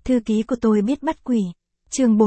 Thư ký của tôi biết bắt quỷ. Chương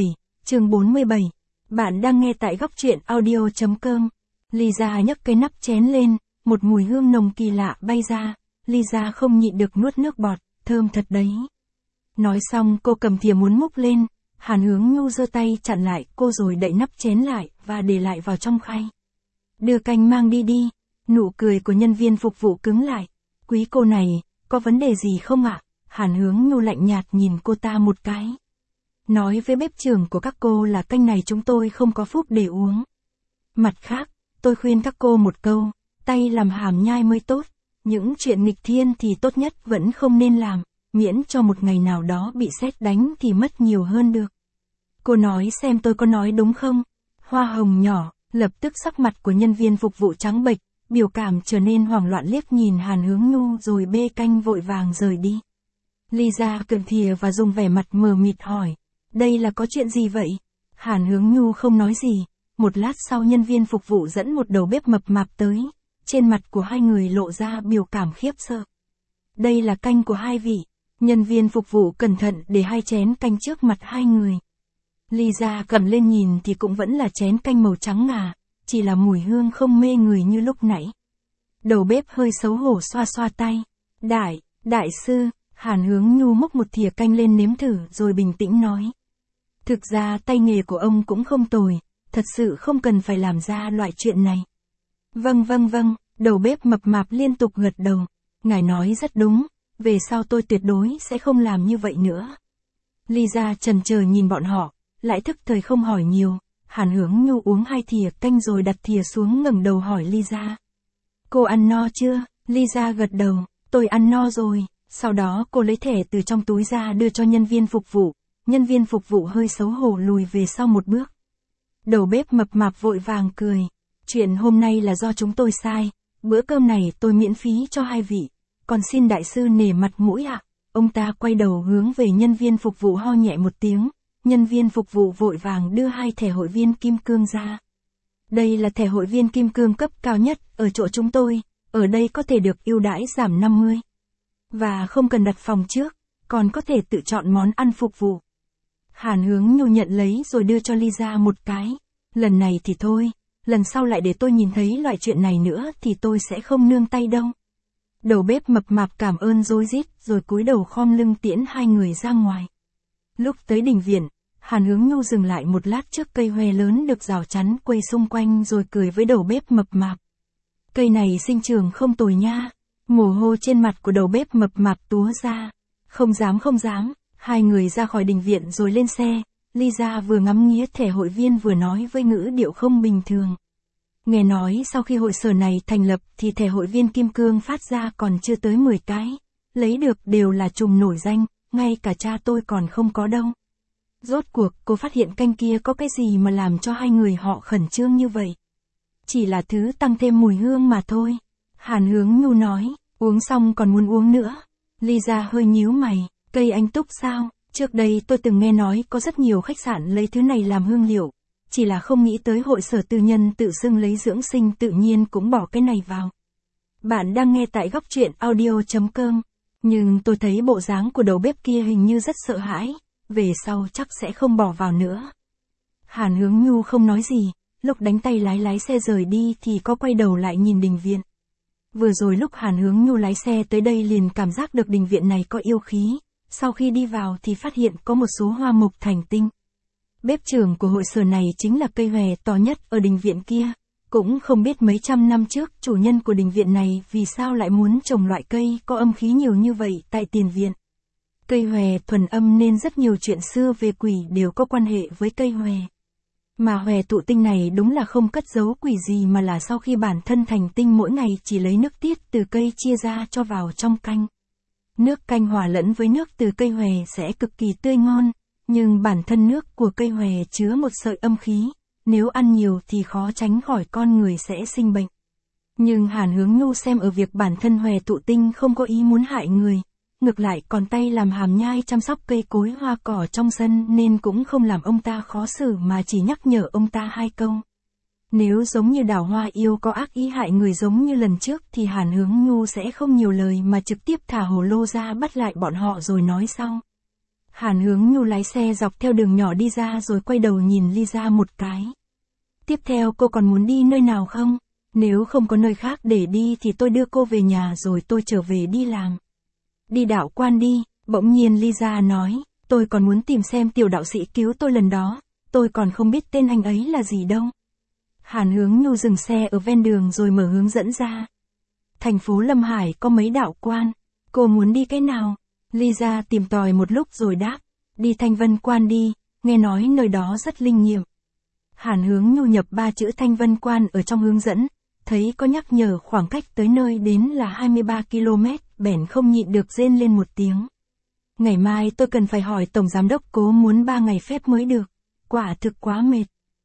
47. Bạn đang nghe tại góc truyện audio.com. Lisa nhấc cái nắp chén lên, một mùi hương nồng kỳ lạ bay ra. Lisa không nhịn được nuốt nước bọt, thơm thật đấy. Nói xong cô cầm thìa muốn múc lên, Hàn Hướng Nhu giơ tay chặn lại cô rồi đậy nắp chén lại và để lại vào trong khay. Đưa canh mang đi đi. Nụ cười của nhân viên phục vụ cứng lại. Quý cô này, có vấn đề gì không ạ? Hàn Hướng Nhu lạnh nhạt nhìn cô ta một cái. Nói với bếp trưởng của các cô là canh này chúng tôi không có phúc để uống. Mặt khác, tôi khuyên các cô một câu, tay làm hàm nhai mới tốt. Những chuyện nghịch thiên thì tốt nhất vẫn không nên làm, miễn cho một ngày nào đó bị sét đánh thì mất nhiều hơn được. Cô nói xem tôi có nói đúng không? Hoa hồng nhỏ, lập tức sắc mặt của nhân viên phục vụ trắng bệch, biểu cảm trở nên hoảng loạn liếc nhìn Hàn Hướng Nhu rồi bê canh vội vàng rời đi. Lisa cầm thìa và dùng vẻ mặt mờ mịt hỏi, đây là có chuyện gì vậy? Hàn Hướng Nhu không nói gì, một lát sau nhân viên phục vụ dẫn một đầu bếp mập mạp tới, trên mặt của hai người lộ ra biểu cảm khiếp sợ. Đây là canh của hai vị, nhân viên phục vụ cẩn thận để hai chén canh trước mặt hai người. Lisa cầm lên nhìn thì cũng vẫn là chén canh màu trắng ngà, chỉ là mùi hương không mê người như lúc nãy. Đầu bếp hơi xấu hổ xoa xoa tay. Đại sư, Hàn Hướng Nhu múc một thìa canh lên nếm thử rồi bình tĩnh nói. Thực ra tay nghề của ông cũng không tồi, thật sự không cần phải làm ra loại chuyện này. Vâng, đầu bếp mập mạp liên tục gật đầu. Ngài nói rất đúng, về sau tôi tuyệt đối sẽ không làm như vậy nữa. Lisa chần chờ nhìn bọn họ, lại thức thời không hỏi nhiều. Hàn Hướng Nhu uống hai thìa canh rồi đặt thìa xuống ngẩng đầu hỏi Lisa. Cô ăn no chưa? Lisa gật đầu, tôi ăn no rồi. Sau đó cô lấy thẻ từ trong túi ra đưa cho nhân viên phục vụ. Nhân viên phục vụ hơi xấu hổ lùi về sau một bước. Đầu bếp mập mạp vội vàng cười. Chuyện hôm nay là do chúng tôi sai. Bữa cơm này tôi miễn phí cho hai vị. Còn xin đại sư nể mặt mũi ạ. Ông ta quay đầu hướng về nhân viên phục vụ ho nhẹ một tiếng. Nhân viên phục vụ vội vàng đưa hai thẻ hội viên kim cương ra. Đây là thẻ hội viên kim cương cấp cao nhất ở chỗ chúng tôi. Ở đây có thể được ưu đãi giảm 50. Và không cần đặt phòng trước, còn có thể tự chọn món ăn phục vụ. Hàn Hướng Nhu nhận lấy rồi đưa cho Lisa một cái. Lần này thì thôi, lần sau lại để tôi nhìn thấy loại chuyện này nữa thì tôi sẽ không nương tay đâu. Đầu bếp mập mạp cảm ơn rối rít rồi cúi đầu khom lưng tiễn hai người ra ngoài. Lúc tới đình viện, Hàn Hướng Nhu dừng lại một lát trước cây hoe lớn được rào chắn quây xung quanh rồi cười với đầu bếp mập mạp. Cây này sinh trưởng không tồi nha. Mồ hôi trên mặt của đầu bếp mập mạp túa ra. Không dám. Hai người ra khỏi đình viện rồi lên xe. Lisa vừa ngắm nghía thẻ hội viên vừa nói với ngữ điệu không bình thường. Nghe nói sau khi hội sở này thành lập thì thẻ hội viên kim cương phát ra còn chưa tới 10 cái. Lấy được đều là trùm nổi danh, ngay cả cha tôi còn không có đâu. Rốt cuộc cô phát hiện canh kia có cái gì mà làm cho hai người họ khẩn trương như vậy? Chỉ là thứ tăng thêm mùi hương mà thôi. Hàn Hướng Nhu nói, uống xong còn muốn uống nữa. Lisa hơi nhíu mày, cây anh túc sao? Trước đây tôi từng nghe nói có rất nhiều khách sạn lấy thứ này làm hương liệu. Chỉ là không nghĩ tới hội sở tư nhân tự xưng lấy dưỡng sinh tự nhiên cũng bỏ cái này vào. Bạn đang nghe tại góc truyện audio.com. Nhưng tôi thấy bộ dáng của đầu bếp kia hình như rất sợ hãi. Về sau chắc sẽ không bỏ vào nữa. Hàn Hướng Nhu không nói gì. Lúc đánh tay lái xe rời đi thì có quay đầu lại nhìn đình viện. Vừa rồi lúc Hàn Hướng Nhu lái xe tới đây liền cảm giác được đình viện này có yêu khí. Sau khi đi vào thì phát hiện có một số hoa mộc thành tinh. Bếp trưởng của hội sở này chính là cây hoe to nhất ở đình viện kia. Cũng không biết mấy trăm năm trước chủ nhân của đình viện này vì sao lại muốn trồng loại cây có âm khí nhiều như vậy tại tiền viện. Cây hoe thuần âm nên rất nhiều chuyện xưa về quỷ đều có quan hệ với cây hoe. Mà hoe tụ tinh này đúng là không cất giấu quỷ gì mà là sau khi bản thân thành tinh mỗi ngày chỉ lấy nước tiết từ cây chia ra cho vào trong canh. Nước canh hòa lẫn với nước từ cây hoe sẽ cực kỳ tươi ngon, nhưng bản thân nước của cây hoe chứa một sợi âm khí, nếu ăn nhiều thì khó tránh khỏi con người sẽ sinh bệnh. Nhưng Hàn Hướng Nhu xem ở việc bản thân hoe tụ tinh không có ý muốn hại người, ngược lại còn tay làm hàm nhai chăm sóc cây cối hoa cỏ trong sân nên cũng không làm ông ta khó xử mà chỉ nhắc nhở ông ta hai câu. Nếu giống như Đào Hoa Yêu có ác ý hại người giống như lần trước thì Hàn Hướng Nhu sẽ không nhiều lời mà trực tiếp thả hồ lô ra bắt lại bọn họ rồi nói sau. Hàn Hướng Nhu lái xe dọc theo đường nhỏ đi ra rồi quay đầu nhìn Lisa một cái. Tiếp theo cô còn muốn đi nơi nào không? Nếu không có nơi khác để đi thì tôi đưa cô về nhà rồi tôi trở về đi làm. Đi đạo quan đi, bỗng nhiên Lisa nói, tôi còn muốn tìm xem tiểu đạo sĩ cứu tôi lần đó, tôi còn không biết tên anh ấy là gì đâu. Hàn Hướng Nhu dừng xe ở ven đường rồi mở hướng dẫn ra. Thành phố Lâm Hải có mấy đạo quan, cô muốn đi cái nào? Lisa tìm tòi một lúc rồi đáp, đi Thanh Vân Quan đi, nghe nói nơi đó rất linh nghiệm. Hàn Hướng Nhu nhập 3 chữ Thanh Vân Quan ở trong hướng dẫn, thấy có nhắc nhở khoảng cách tới nơi đến là 23 km, bèn không nhịn được rên lên một tiếng. Ngày mai tôi cần phải hỏi Tổng Giám đốc Cố muốn 3 ngày phép mới được, quả thực quá mệt.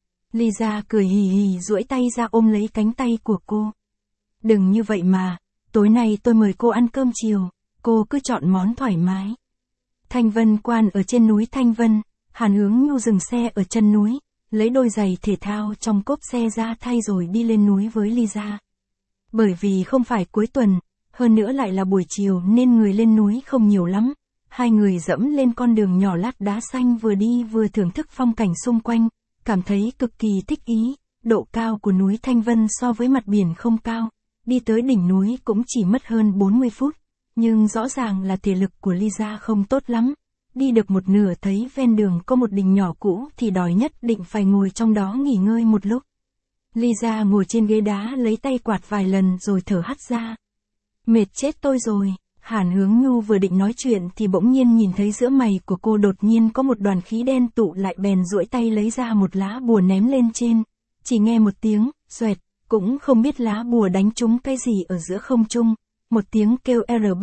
Lisa cười hì hì duỗi tay ra ôm lấy cánh tay của cô. Đừng như vậy mà, tối nay tôi mời cô ăn cơm chiều, cô cứ chọn món thoải mái. Thanh Vân Quan ở trên núi Thanh Vân, Hàn Hướng Nhu dừng xe ở chân núi, lấy đôi giày thể thao trong cốp xe ra thay rồi đi lên núi với Lisa. Bởi vì không phải cuối tuần, hơn nữa lại là buổi chiều nên người lên núi không nhiều lắm. Hai người dẫm lên con đường nhỏ lát đá xanh vừa đi vừa thưởng thức phong cảnh xung quanh, cảm thấy cực kỳ thích ý. Độ cao của núi Thanh Vân so với mặt biển không cao, đi tới đỉnh núi cũng chỉ mất hơn 40 phút, nhưng rõ ràng là thể lực của Lisa không tốt lắm. Đi được một nửa thấy ven đường có một đình nhỏ cũ thì đòi nhất định phải ngồi trong đó nghỉ ngơi một lúc. Lisa ngồi trên ghế đá lấy tay quạt vài lần rồi thở hắt ra. Mệt chết tôi rồi. Hàn Hướng Nhu vừa định nói chuyện thì bỗng nhiên nhìn thấy giữa mày của cô đột nhiên có một đoàn khí đen tụ lại bèn duỗi tay lấy ra một lá bùa ném lên trên. Chỉ nghe một tiếng, xoẹt, cũng không biết lá bùa đánh trúng cái gì ở giữa không trung. Một tiếng kêu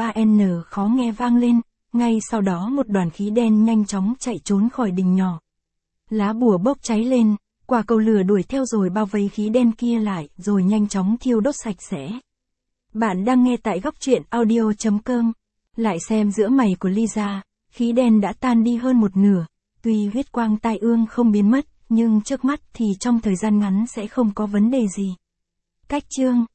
R3N khó nghe vang lên, ngay sau đó một đoàn khí đen nhanh chóng chạy trốn khỏi đình nhỏ. Lá bùa bốc cháy lên, quả cầu lửa đuổi theo rồi bao vây khí đen kia lại rồi nhanh chóng thiêu đốt sạch sẽ. Bạn đang nghe tại góc truyện audio.com. Lại xem giữa mày của Lisa, khí đen đã tan đi hơn một nửa, tuy huyết quang tai ương không biến mất, nhưng trước mắt thì trong thời gian ngắn sẽ không có vấn đề gì. Cách chương